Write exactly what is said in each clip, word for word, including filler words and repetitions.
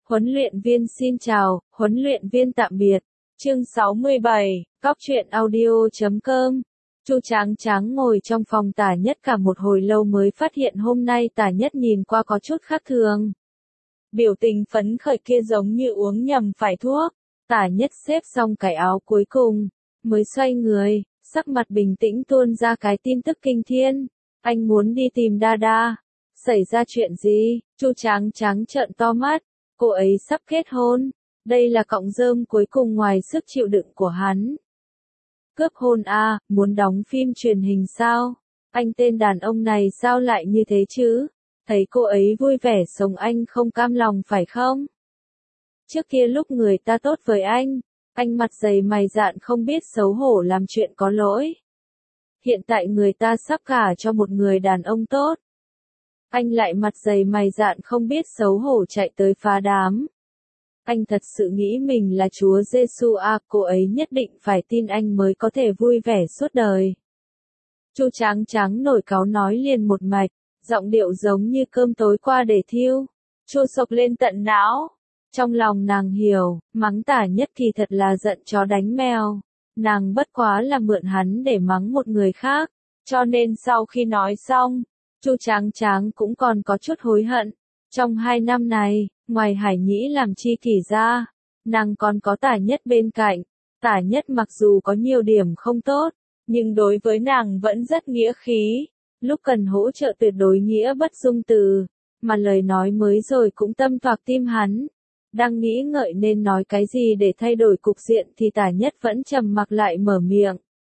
Huấn luyện viên xin chào, huấn luyện viên tạm biệt. Chương sáu mươi bảy, Cóc truyện audio chấm com. Chu Tráng Tráng ngồi trong phòng Tả Nhất cả một hồi lâu mới phát hiện hôm nay Tả Nhất nhìn qua có chút khác thường. Biểu tình phấn khởi kia giống như uống nhầm phải thuốc. Tả Nhất xếp xong cái áo cuối cùng, mới xoay người, sắc mặt bình tĩnh tuôn ra cái tin tức kinh thiên. Anh muốn đi tìm Đa Đa. Xảy ra chuyện gì? Chu Tráng Tráng trợn to mắt. Cô ấy sắp kết hôn. Đây là cọng rơm cuối cùng ngoài sức chịu đựng của hắn. Cướp hôn à, muốn đóng phim truyền hình sao? Anh tên đàn ông này sao lại như thế chứ? Thấy cô ấy vui vẻ sống anh không cam lòng phải không? Trước kia lúc người ta tốt với anh, anh mặt dày mày dạn không biết xấu hổ làm chuyện có lỗi. Hiện tại người ta sắp gả cho một người đàn ông tốt. Anh lại mặt dày mày dạn không biết xấu hổ chạy tới phá đám. Anh thật sự nghĩ mình là Chúa Giêsu à, cô ấy nhất định phải tin anh mới có thể vui vẻ suốt đời. Chu Tráng Tráng nổi cáu nói liền một mạch, giọng điệu giống như cơm tối qua để thiêu, chua sộc lên tận não. Trong lòng nàng hiểu, mắng Tả Nhất kỳ thật là giận chó đánh mèo. Nàng bất quá là mượn hắn để mắng một người khác, cho nên sau khi nói xong, Chu Tráng Tráng cũng còn có chút hối hận. Trong hai năm này, ngoài Hải Nhĩ làm chi kỷ ra, nàng còn có Tả Nhất bên cạnh. Tả Nhất mặc dù có nhiều điểm không tốt, nhưng đối với nàng vẫn rất nghĩa khí. Lúc cần hỗ trợ tuyệt đối nghĩa bất dung từ, mà lời nói mới rồi cũng tâm toạc tim hắn. Đang nghĩ ngợi nên nói cái gì để thay đổi cục diện thì Tả Nhất vẫn trầm mặc lại mở miệng.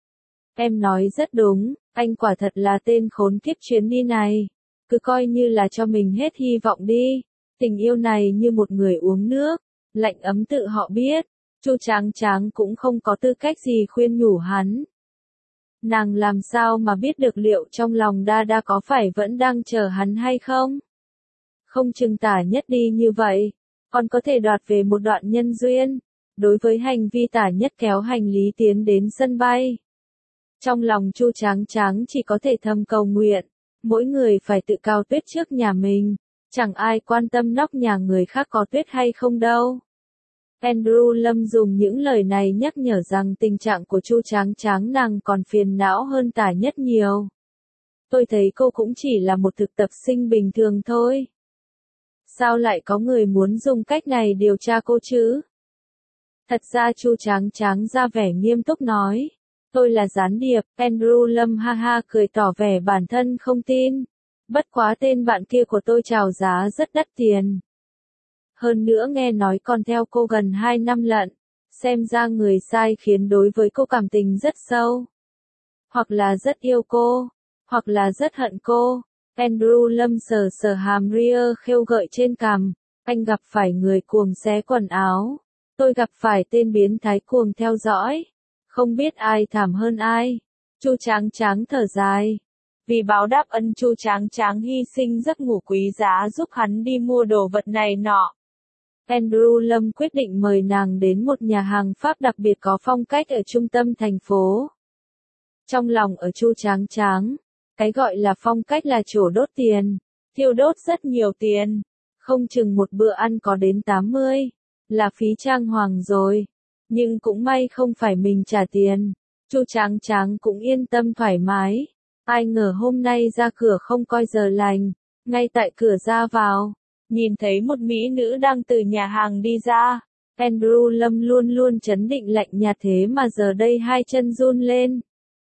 Em nói rất đúng, anh quả thật là tên khốn kiếp chuyến đi này. Cứ coi như là cho mình hết hy vọng đi. Tình yêu này như một người uống nước, lạnh ấm tự họ biết. Chu Tráng Tráng cũng không có tư cách gì khuyên nhủ hắn. Nàng làm sao mà biết được liệu trong lòng Đa Đa có phải vẫn đang chờ hắn hay không? Không chừng Tả Nhất đi như vậy, còn có thể đoạt về một đoạn nhân duyên. Đối với hành vi Tả Nhất kéo hành lý tiến đến sân bay, trong lòng Chu Tráng Tráng chỉ có thể thầm cầu nguyện, mỗi người phải tự cao tuyết trước nhà mình, chẳng ai quan tâm nóc nhà người khác có tuyết hay không đâu. Andrew Lâm dùng những lời này nhắc nhở rằng tình trạng của Chu Tráng Tráng nàng còn phiền não hơn Tả Nhất nhiều. Tôi thấy cô cũng chỉ là một thực tập sinh bình thường thôi. Sao lại có người muốn dùng cách này điều tra cô chứ? Thật ra Chu Tráng Tráng ra vẻ nghiêm túc nói. Tôi là gián điệp. Andrew Lâm ha ha cười tỏ vẻ bản thân không tin. Bất quá tên bạn kia của tôi chào giá rất đắt tiền. Hơn nữa nghe nói còn theo cô gần hai năm lận. Xem ra người sai khiến đối với cô cảm tình rất sâu. Hoặc là rất yêu cô. Hoặc là rất hận cô. Andrew Lâm sờ sờ hàm ria khêu gợi trên cằm. Anh gặp phải người cuồng xé quần áo. Tôi gặp phải tên biến thái cuồng theo dõi. Không biết ai thảm hơn ai. Chu Tráng Tráng thở dài. Vì báo đáp ân Chu Tráng Tráng hy sinh giấc ngủ quý giá giúp hắn đi mua đồ vật này nọ. Andrew Lâm quyết định mời nàng đến một nhà hàng Pháp đặc biệt có phong cách ở trung tâm thành phố. Trong lòng ở Chu Tráng Tráng, cái gọi là phong cách là chỗ đốt tiền, thiêu đốt rất nhiều tiền. Không chừng một bữa ăn có đến tám mươi, là phí trang hoàng rồi. Nhưng cũng may không phải mình trả tiền. Chu Tráng Tráng cũng yên tâm thoải mái. Ai ngờ hôm nay ra cửa không coi giờ lành. Ngay tại cửa ra vào, nhìn thấy một mỹ nữ đang từ nhà hàng đi ra. Andrew Lâm luôn luôn trấn định lạnh nhạt thế mà giờ đây hai chân run lên.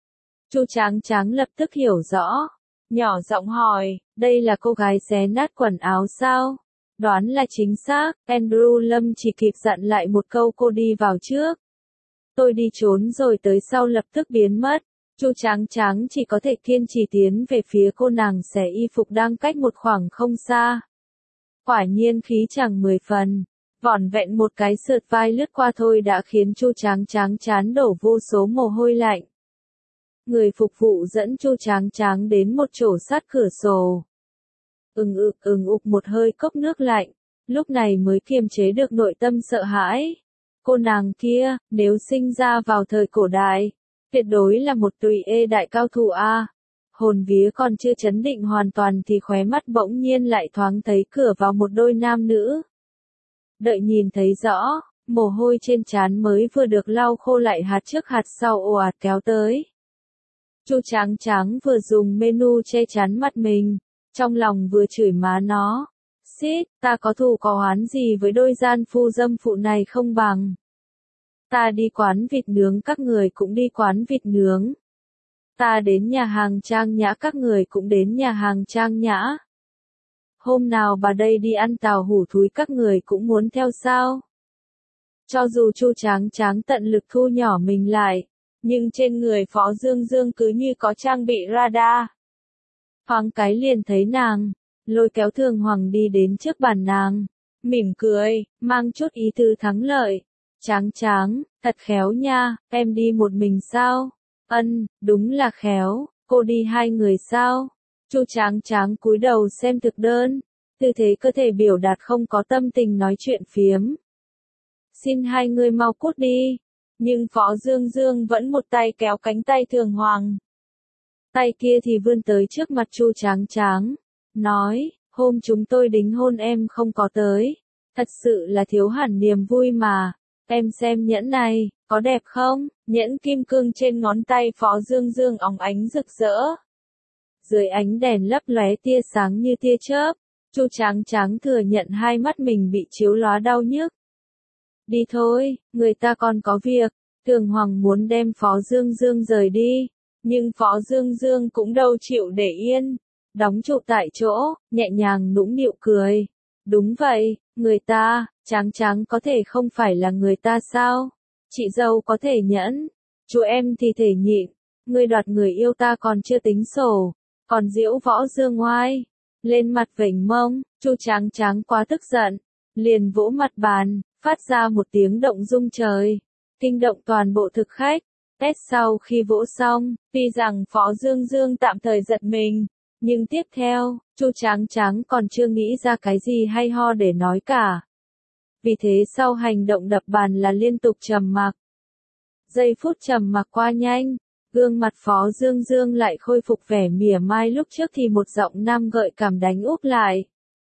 Chu Tráng Tráng lập tức hiểu rõ. Nhỏ giọng hỏi, đây là cô gái xé nát quần áo sao? Đoán là chính xác, Andrew Lâm chỉ kịp dặn lại một câu cô đi vào trước. Tôi đi trốn rồi tới sau lập tức biến mất. Chu Tráng Tráng chỉ có thể kiên trì tiến về phía cô nàng xẻ y phục đang cách một khoảng không xa. Quả nhiên khí chẳng mười phần. Vỏn vẹn một cái sượt vai lướt qua thôi đã khiến Chu Tráng Tráng chán đổ vô số mồ hôi lạnh. Người phục vụ dẫn Chu Tráng Tráng đến một chỗ sát cửa sổ. Ừng ực ừng ục một hơi cốc nước lạnh, lúc này mới kiềm chế được nội tâm sợ hãi. Cô nàng kia, nếu sinh ra vào thời cổ đại, tuyệt đối là một tùy ê đại cao thủ a. Hồn vía còn chưa chấn định hoàn toàn thì khóe mắt bỗng nhiên lại thoáng thấy cửa vào một đôi nam nữ. Đợi nhìn thấy rõ, mồ hôi trên trán mới vừa được lau khô lại hạt trước hạt sau ồ ạt kéo tới. Chu Tráng Tráng vừa dùng menu che chắn mặt mình, trong lòng vừa chửi má nó. Xít, ta có thù có oán gì với đôi gian phu dâm phụ này không bằng. Ta đi quán vịt nướng các người cũng đi quán vịt nướng. Ta đến nhà hàng trang nhã các người cũng đến nhà hàng trang nhã. Hôm nào bà đây đi ăn tàu hủ thúi các người cũng muốn theo sao? Cho dù Chu Tráng Tráng tận lực thu nhỏ mình lại, nhưng trên người Phó Dương Dương cứ như có trang bị radar. Thoáng cái liền thấy nàng, lôi kéo Thường Hoàng đi đến trước bàn nàng, mỉm cười, mang chút ý tứ thắng lợi. Tráng Tráng, thật khéo nha, em đi một mình sao? Ân, đúng là khéo, cô đi hai người sao? Chu Tráng Tráng cúi đầu xem thực đơn, tư thế cơ thể biểu đạt không có tâm tình nói chuyện phiếm. Xin hai người mau cút đi. Nhưng Phó Dương Dương vẫn một tay kéo cánh tay Thường Hoàng. Tay kia thì vươn tới trước mặt Chu Tráng Tráng, nói, hôm chúng tôi đính hôn em không có tới. Thật sự là thiếu hẳn niềm vui mà. Em xem nhẫn này, có đẹp không? Nhẫn kim cương trên ngón tay Phó Dương Dương óng ánh rực rỡ. Dưới ánh đèn lấp lóe tia sáng như tia chớp, Chu Tráng Tráng thừa nhận hai mắt mình bị chiếu lóa đau nhức. Đi thôi, người ta còn có việc. Thường Hoàng muốn đem Phó Dương Dương rời đi, nhưng Phó Dương Dương cũng đâu chịu để yên. Đóng trụ tại chỗ, nhẹ nhàng nũng nịu cười. Đúng vậy, người ta, Tráng Tráng có thể không phải là người ta sao? Chị dâu có thể nhẫn, chú em thì thể nhịn. Ngươi đoạt người yêu ta còn chưa tính sổ, còn giễu võ dương oai. Lên mặt vểnh mông, Chu Tráng Tráng quá tức giận, liền vỗ mặt bàn, phát ra một tiếng động rung trời, kinh động toàn bộ thực khách. Test sau khi vỗ xong, tuy rằng Phó Dương Dương tạm thời giật mình, nhưng tiếp theo, Chu Tráng Tráng còn chưa nghĩ ra cái gì hay ho để nói cả. Vì thế sau hành động đập bàn là liên tục trầm mặc. Giây phút trầm mặc qua nhanh, gương mặt Phó Dương Dương lại khôi phục vẻ mỉa mai lúc trước thì một giọng nam gợi cảm đánh úp lại.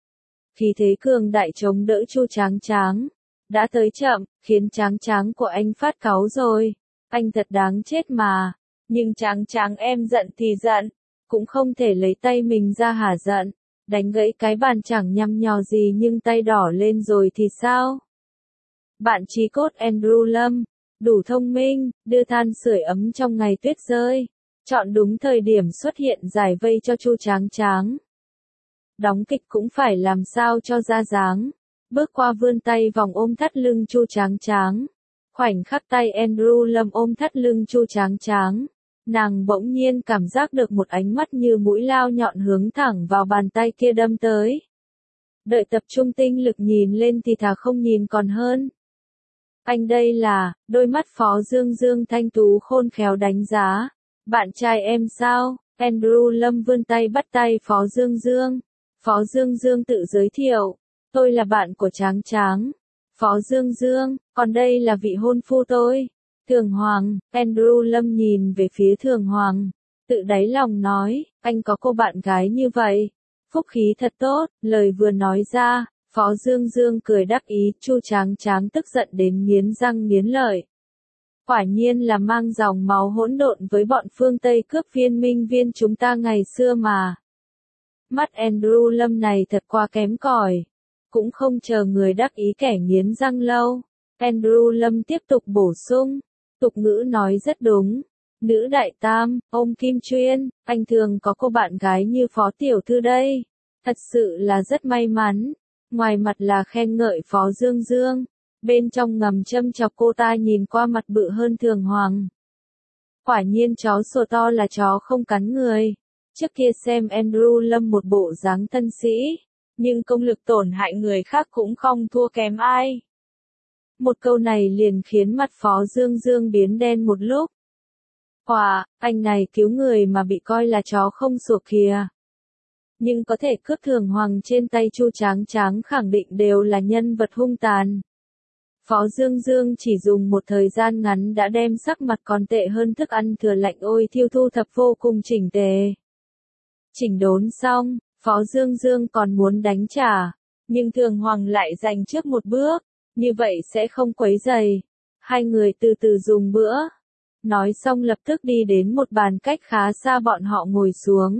Khí thế cường đại chống đỡ Chu Tráng Tráng. Đã tới chậm, khiến Tráng Tráng của anh phát cáu rồi. Anh thật đáng chết mà. Nhưng Tráng Tráng em giận thì giận, cũng không thể lấy tay mình ra hả giận. Đánh gãy cái bàn chẳng nhăm nhò gì nhưng tay đỏ lên rồi thì sao? Bạn chí cốt Andrew Lâm, đủ thông minh, đưa than sưởi ấm trong ngày tuyết rơi. Chọn đúng thời điểm xuất hiện giải vây cho Chu Tráng Tráng. Đóng kịch cũng phải làm sao cho ra dáng. Bước qua vươn tay vòng ôm thắt lưng Chu Tráng Tráng. Khoảnh khắc tay Andrew Lâm ôm thắt lưng Chu Tráng Tráng. Nàng bỗng nhiên cảm giác được một ánh mắt như mũi lao nhọn hướng thẳng vào bàn tay kia đâm tới. Đợi tập trung tinh lực nhìn lên thì thà không nhìn còn hơn. Anh đây là, đôi mắt Phó Dương Dương thanh tú khôn khéo đánh giá. Bạn trai em sao? Andrew Lâm vươn tay bắt tay Phó Dương Dương. Phó Dương Dương tự giới thiệu. Tôi là bạn của Tráng Tráng. Phó Dương Dương, còn đây là vị hôn phu tôi. Thường Hoàng, Andrew Lâm nhìn về phía Thường Hoàng. Tự đáy lòng nói, anh có cô bạn gái như vậy. Phúc khí thật tốt, lời vừa nói ra, Phó Dương Dương cười đắc ý, Chu Tráng Tráng tức giận đến nghiến răng nghiến lợi. Quả nhiên là mang dòng máu hỗn độn với bọn phương Tây cướp viên minh viên chúng ta ngày xưa mà. Mắt Andrew Lâm này thật quá kém cỏi. Cũng không chờ người đắc ý kẻ nghiến răng lâu. Andrew Lâm tiếp tục bổ sung. Tục ngữ nói rất đúng. Nữ đại tam, ông Kim Chuyên, anh thường có cô bạn gái như Phó Tiểu Thư đây. Thật sự là rất may mắn. Ngoài mặt là khen ngợi Phó Dương Dương. Bên trong ngầm châm chọc cô ta nhìn qua mặt bự hơn Thường Hoàng. Quả nhiên chó sủa to là chó không cắn người. Trước kia xem Andrew Lâm một bộ dáng thân sĩ. Nhưng công lực tổn hại người khác cũng không thua kém ai. Một câu này liền khiến mặt Phó Dương Dương biến đen một lúc. Hòa, anh này cứu người mà bị coi là chó không sủa kìa. Nhưng có thể cướp Thường Hoàng trên tay Chu Tráng Tráng khẳng định đều là nhân vật hung tàn. Phó Dương Dương chỉ dùng một thời gian ngắn đã đem sắc mặt còn tệ hơn thức ăn thừa lạnh ôi thiêu thu thập vô cùng chỉnh tề. Chỉnh đốn xong, Phó Dương Dương còn muốn đánh trả. Nhưng Thường Hoàng lại giành trước một bước, như vậy sẽ không quấy rầy. Hai người từ từ dùng bữa. Nói xong lập tức đi đến một bàn cách khá xa bọn họ ngồi xuống.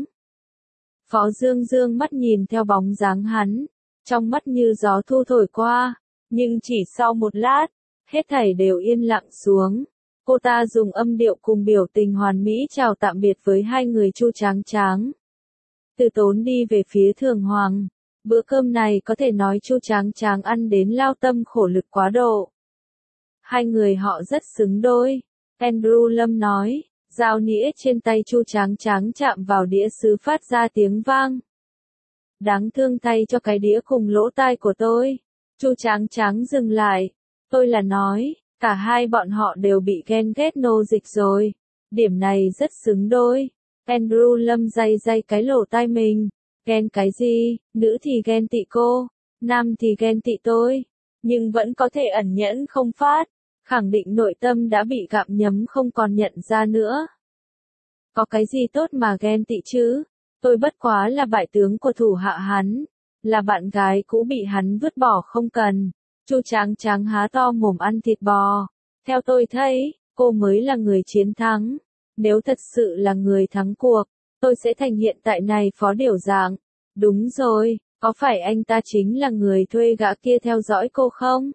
Phó Dương dương mắt nhìn theo bóng dáng hắn, trong mắt như gió thu thổi qua, nhưng chỉ sau một lát, hết thảy đều yên lặng xuống. Cô ta dùng âm điệu cùng biểu tình hoàn mỹ chào tạm biệt với hai người Chu Tráng Tráng. Từ Tốn đi về phía Thường Hoàng. Bữa cơm này có thể nói Chu Tráng Tráng ăn đến lao tâm khổ lực quá độ. Hai người họ rất xứng đôi. Andrew Lâm nói, dao nĩa trên tay Chu Tráng Tráng chạm vào đĩa sứ phát ra tiếng vang. Đáng thương thay cho cái đĩa cùng lỗ tai của tôi. Chu Tráng Tráng dừng lại. Tôi là nói, cả hai bọn họ đều bị ghen ghét nô dịch rồi. Điểm này rất xứng đôi. Andrew Lâm day day cái lỗ tai mình. Ghen cái gì, nữ thì ghen tị cô, nam thì ghen tị tôi. Nhưng vẫn có thể ẩn nhẫn không phát. Khẳng định nội tâm đã bị gặm nhấm không còn nhận ra nữa. Có cái gì tốt mà ghen tị chứ? Tôi bất quá là bại tướng của thủ hạ hắn, là bạn gái cũ bị hắn vứt bỏ không cần. Chu Tráng Tráng há to mồm ăn thịt bò. Theo tôi thấy, cô mới là người chiến thắng. Nếu thật sự là người thắng cuộc, tôi sẽ thành hiện tại này phó điều dạng. Đúng rồi, có phải anh ta chính là người thuê gã kia theo dõi cô không?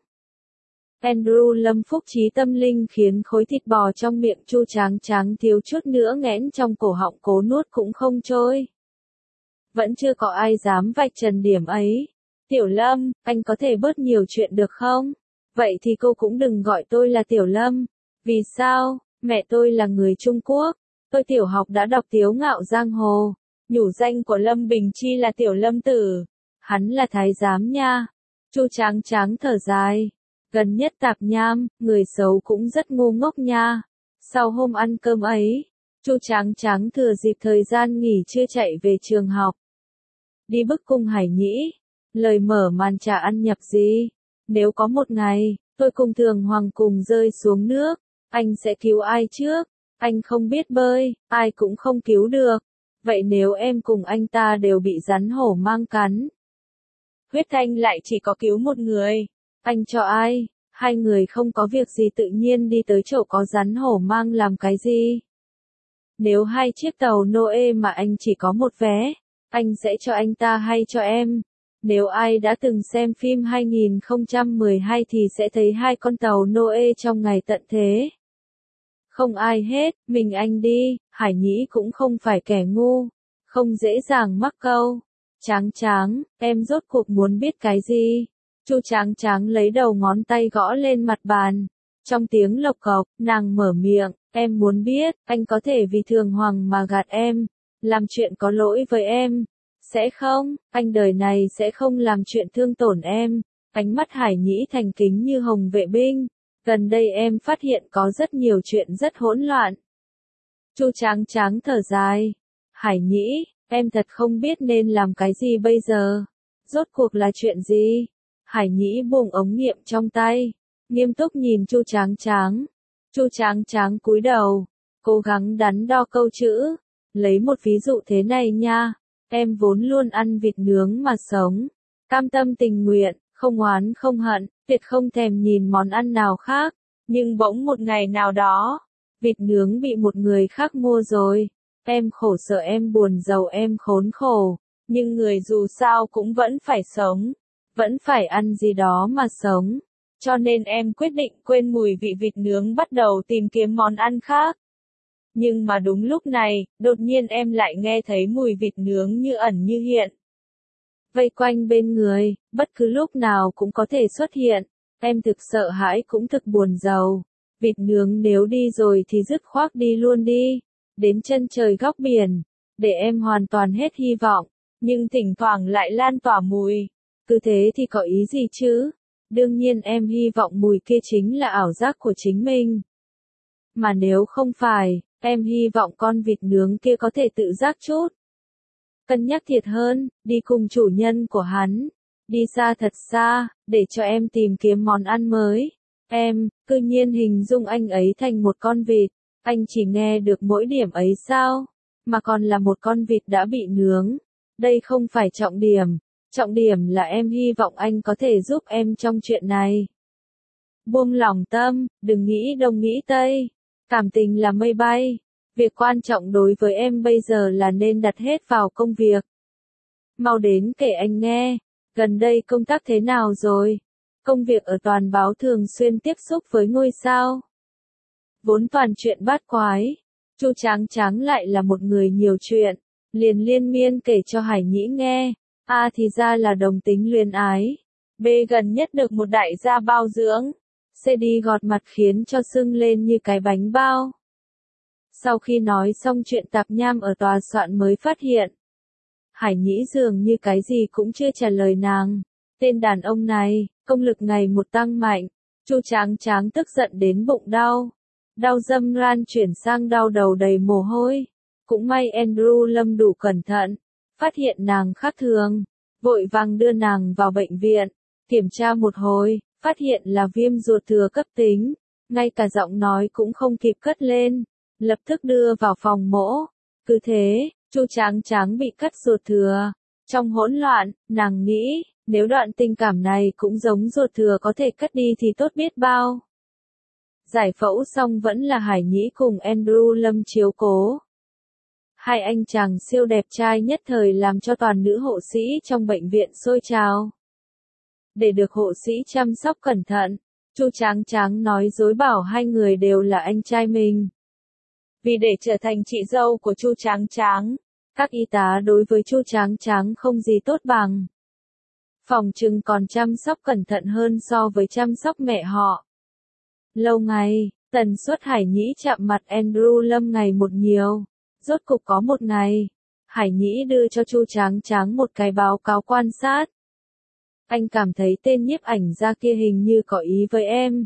Andrew Lâm phúc trí tâm linh khiến khối thịt bò trong miệng Chu Tráng Tráng thiếu chút nữa nghẽn trong cổ họng cố nuốt cũng không trôi. Vẫn chưa có ai dám vạch trần điểm ấy. Tiểu Lâm, anh có thể bớt nhiều chuyện được không? Vậy thì cô cũng đừng gọi tôi là Tiểu Lâm. Vì sao? Mẹ tôi là người Trung Quốc. Tôi tiểu học đã đọc Tiếu Ngạo Giang Hồ. Nhủ danh của Lâm Bình Chi là Tiểu Lâm Tử. Hắn là thái giám nha. Chu Tráng Tráng thở dài. Gần nhất tạp nham, người xấu cũng rất ngu ngốc nha. Sau hôm ăn cơm ấy, Chu Tráng Tráng thừa dịp thời gian nghỉ trưa chạy về trường học. Đi bức cung Hải Nhĩ. Lời mở màn trà ăn nhập gì? Nếu có một ngày, tôi cùng Thường Hoàng cùng rơi xuống nước, anh sẽ cứu ai trước? Anh không biết bơi, ai cũng không cứu được. Vậy nếu em cùng anh ta đều bị rắn hổ mang cắn, Huyết Thanh lại chỉ có cứu một người, anh cho ai? Hai người không có việc gì tự nhiên đi tới chỗ có rắn hổ mang làm cái gì? Nếu hai chiếc tàu Noe mà anh chỉ có một vé, anh sẽ cho anh ta hay cho em? Nếu ai đã từng xem phim hai nghìn không trăm mười hai thì sẽ thấy hai con tàu Noe trong ngày tận thế. Không ai hết, mình anh đi, Hải Nhĩ cũng không phải kẻ ngu, không dễ dàng mắc câu. Tráng Tráng, em rốt cuộc muốn biết cái gì? Chu Tráng Tráng lấy đầu ngón tay gõ lên mặt bàn. Trong tiếng lộc cộc, nàng mở miệng, em muốn biết, anh có thể vì Thường Hoàng mà gạt em, làm chuyện có lỗi với em. Sẽ không, anh đời này sẽ không làm chuyện thương tổn em. Ánh mắt Hải Nhĩ thành kính như hồng vệ binh. Gần đây em phát hiện có rất nhiều chuyện rất hỗn loạn. Chu Tráng Tráng thở dài. Hải Nhĩ, em thật không biết nên làm cái gì bây giờ. Rốt cuộc là chuyện gì? Hải Nhĩ buông ống nghiệm trong tay, nghiêm túc nhìn Chu Tráng Tráng. Chu Tráng Tráng cúi đầu, cố gắng đắn đo câu chữ. Lấy một ví dụ thế này nha, em vốn luôn ăn vịt nướng mà sống, cam tâm tình nguyện, không oán không hận, tuyệt không thèm nhìn món ăn nào khác. Nhưng bỗng một ngày nào đó, vịt nướng bị một người khác mua rồi. Em khổ sở, em buồn rầu, em khốn khổ. Nhưng người dù sao cũng vẫn phải sống, vẫn phải ăn gì đó mà sống. Cho nên em quyết định quên mùi vị vịt nướng, bắt đầu tìm kiếm món ăn khác. Nhưng mà đúng lúc này, đột nhiên em lại nghe thấy mùi vịt nướng như ẩn như hiện. Vây quanh bên người, bất cứ lúc nào cũng có thể xuất hiện. Em thực sợ hãi cũng thực buồn rầu. Vịt nướng nếu đi rồi thì dứt khoát đi luôn đi. Đến chân trời góc biển. Để em hoàn toàn hết hy vọng. Nhưng thỉnh thoảng lại lan tỏa mùi. Cứ thế thì có ý gì chứ? Đương nhiên em hy vọng mùi kia chính là ảo giác của chính mình. Mà nếu không phải, em hy vọng con vịt nướng kia có thể tự giác chút. Cân nhắc thiệt hơn, đi cùng chủ nhân của hắn. Đi xa thật xa, để cho em tìm kiếm món ăn mới. Em, cư nhiên hình dung anh ấy thành một con vịt. Anh chỉ nghe được mỗi điểm ấy sao? Mà còn là một con vịt đã bị nướng. Đây không phải trọng điểm. Trọng điểm là em hy vọng anh có thể giúp em trong chuyện này. Buông lỏng tâm, đừng nghĩ đông nghĩ tây. Cảm tình là mây bay. Việc quan trọng đối với em bây giờ là nên đặt hết vào công việc. Mau đến kể anh nghe, gần đây công tác thế nào rồi? Công việc ở Toàn báo thường xuyên tiếp xúc với ngôi sao. Vốn toàn chuyện bát quái, Chu Tráng Tráng lại là một người nhiều chuyện, liền liên miên kể cho Hải Nhĩ nghe. A thì ra là đồng tính luyến ái. B gần nhất được một đại gia bao dưỡng. C đi gọt mặt khiến cho sưng lên như cái bánh bao. Sau khi nói xong chuyện tạp nham ở tòa soạn mới phát hiện. Hải Nhĩ dường như cái gì cũng chưa trả lời nàng. Tên đàn ông này, công lực ngày một tăng mạnh. Chu Tráng Tráng tức giận đến bụng đau. Đau dâm ran chuyển sang đau đầu đầy mồ hôi. Cũng may Andrew Lâm đủ cẩn thận. Phát hiện nàng khác thường. Vội vàng đưa nàng vào bệnh viện. Kiểm tra một hồi, phát hiện là viêm ruột thừa cấp tính. Ngay cả giọng nói cũng không kịp cất lên. Lập tức đưa vào phòng mổ. Cứ thế, Chu Tráng Tráng bị cắt ruột thừa. Trong hỗn loạn, nàng nghĩ, nếu đoạn tình cảm này cũng giống ruột thừa có thể cắt đi thì tốt biết bao. Giải phẫu xong vẫn là Hải Nhĩ cùng Andrew Lâm chiếu cố. Hai anh chàng siêu đẹp trai nhất thời làm cho toàn nữ hộ sĩ trong bệnh viện sôi trào. Để được hộ sĩ chăm sóc cẩn thận, Chu Tráng Tráng nói dối bảo hai người đều là anh trai mình. Vì để trở thành chị dâu của Chu Tráng Tráng, các y tá đối với Chu Tráng Tráng không gì tốt bằng. Phòng trừng còn chăm sóc cẩn thận hơn so với chăm sóc mẹ họ. Lâu ngày, tần suất Hải Nhĩ chạm mặt Andrew Lâm ngày một nhiều. Rốt cục có một ngày, Hải Nhĩ đưa cho Chu Tráng Tráng một cái báo cáo quan sát. Anh cảm thấy tên nhiếp ảnh gia kia hình như có ý với em.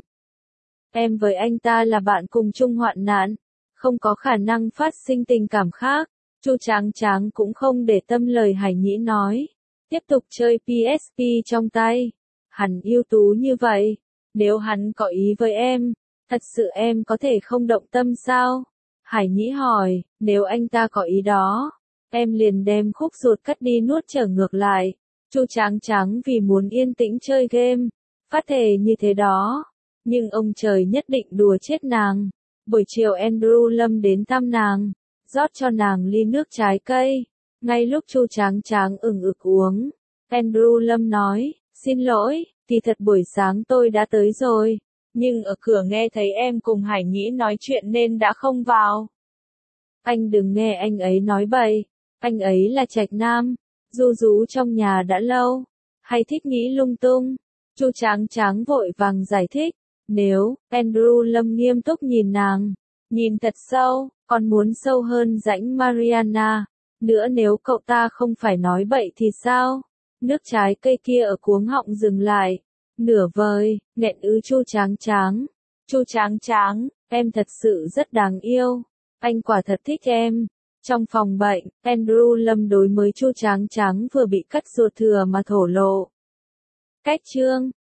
Em với anh ta là bạn cùng chung hoạn nạn, không có khả năng phát sinh tình cảm khác. Chu Tráng Tráng cũng không để tâm lời Hải Nhĩ nói. Tiếp tục chơi pê ét pê trong tay. Hắn ưu tú như vậy. Nếu hắn có ý với em, thật sự em có thể không động tâm sao? Hải Nhĩ hỏi, nếu anh ta có ý đó, em liền đem khúc ruột cắt đi nuốt trở ngược lại. Chu Tráng Tráng vì muốn yên tĩnh chơi game, phát thề như thế đó. Nhưng ông trời nhất định đùa chết nàng. Buổi chiều Andrew Lâm đến thăm nàng, rót cho nàng ly nước trái cây. Ngay lúc Chu Tráng Tráng ửng ực uống, Andrew Lâm nói, xin lỗi, kỳ thật buổi sáng tôi đã tới rồi. Nhưng ở cửa nghe thấy em cùng Hải Nhĩ nói chuyện nên đã không vào. Anh đừng nghe anh ấy nói bậy, anh ấy là trạch nam, ru rú trong nhà đã lâu, hay thích nghĩ lung tung. Chu Tráng Tráng vội vàng giải thích, nếu, Andrew Lâm nghiêm túc nhìn nàng, nhìn thật sâu, còn muốn sâu hơn rãnh Mariana. Nữa nếu cậu ta không phải nói bậy thì sao? Nước trái cây kia ở cuống họng dừng lại. Nửa vời, nghẹn ứ Chu Tráng Tráng. Chu Tráng Tráng, em thật sự rất đáng yêu. Anh quả thật thích em. Trong phòng bệnh, Andrew Lâm đối mới Chu Tráng Tráng vừa bị cắt ruột thừa mà thổ lộ. Cách chương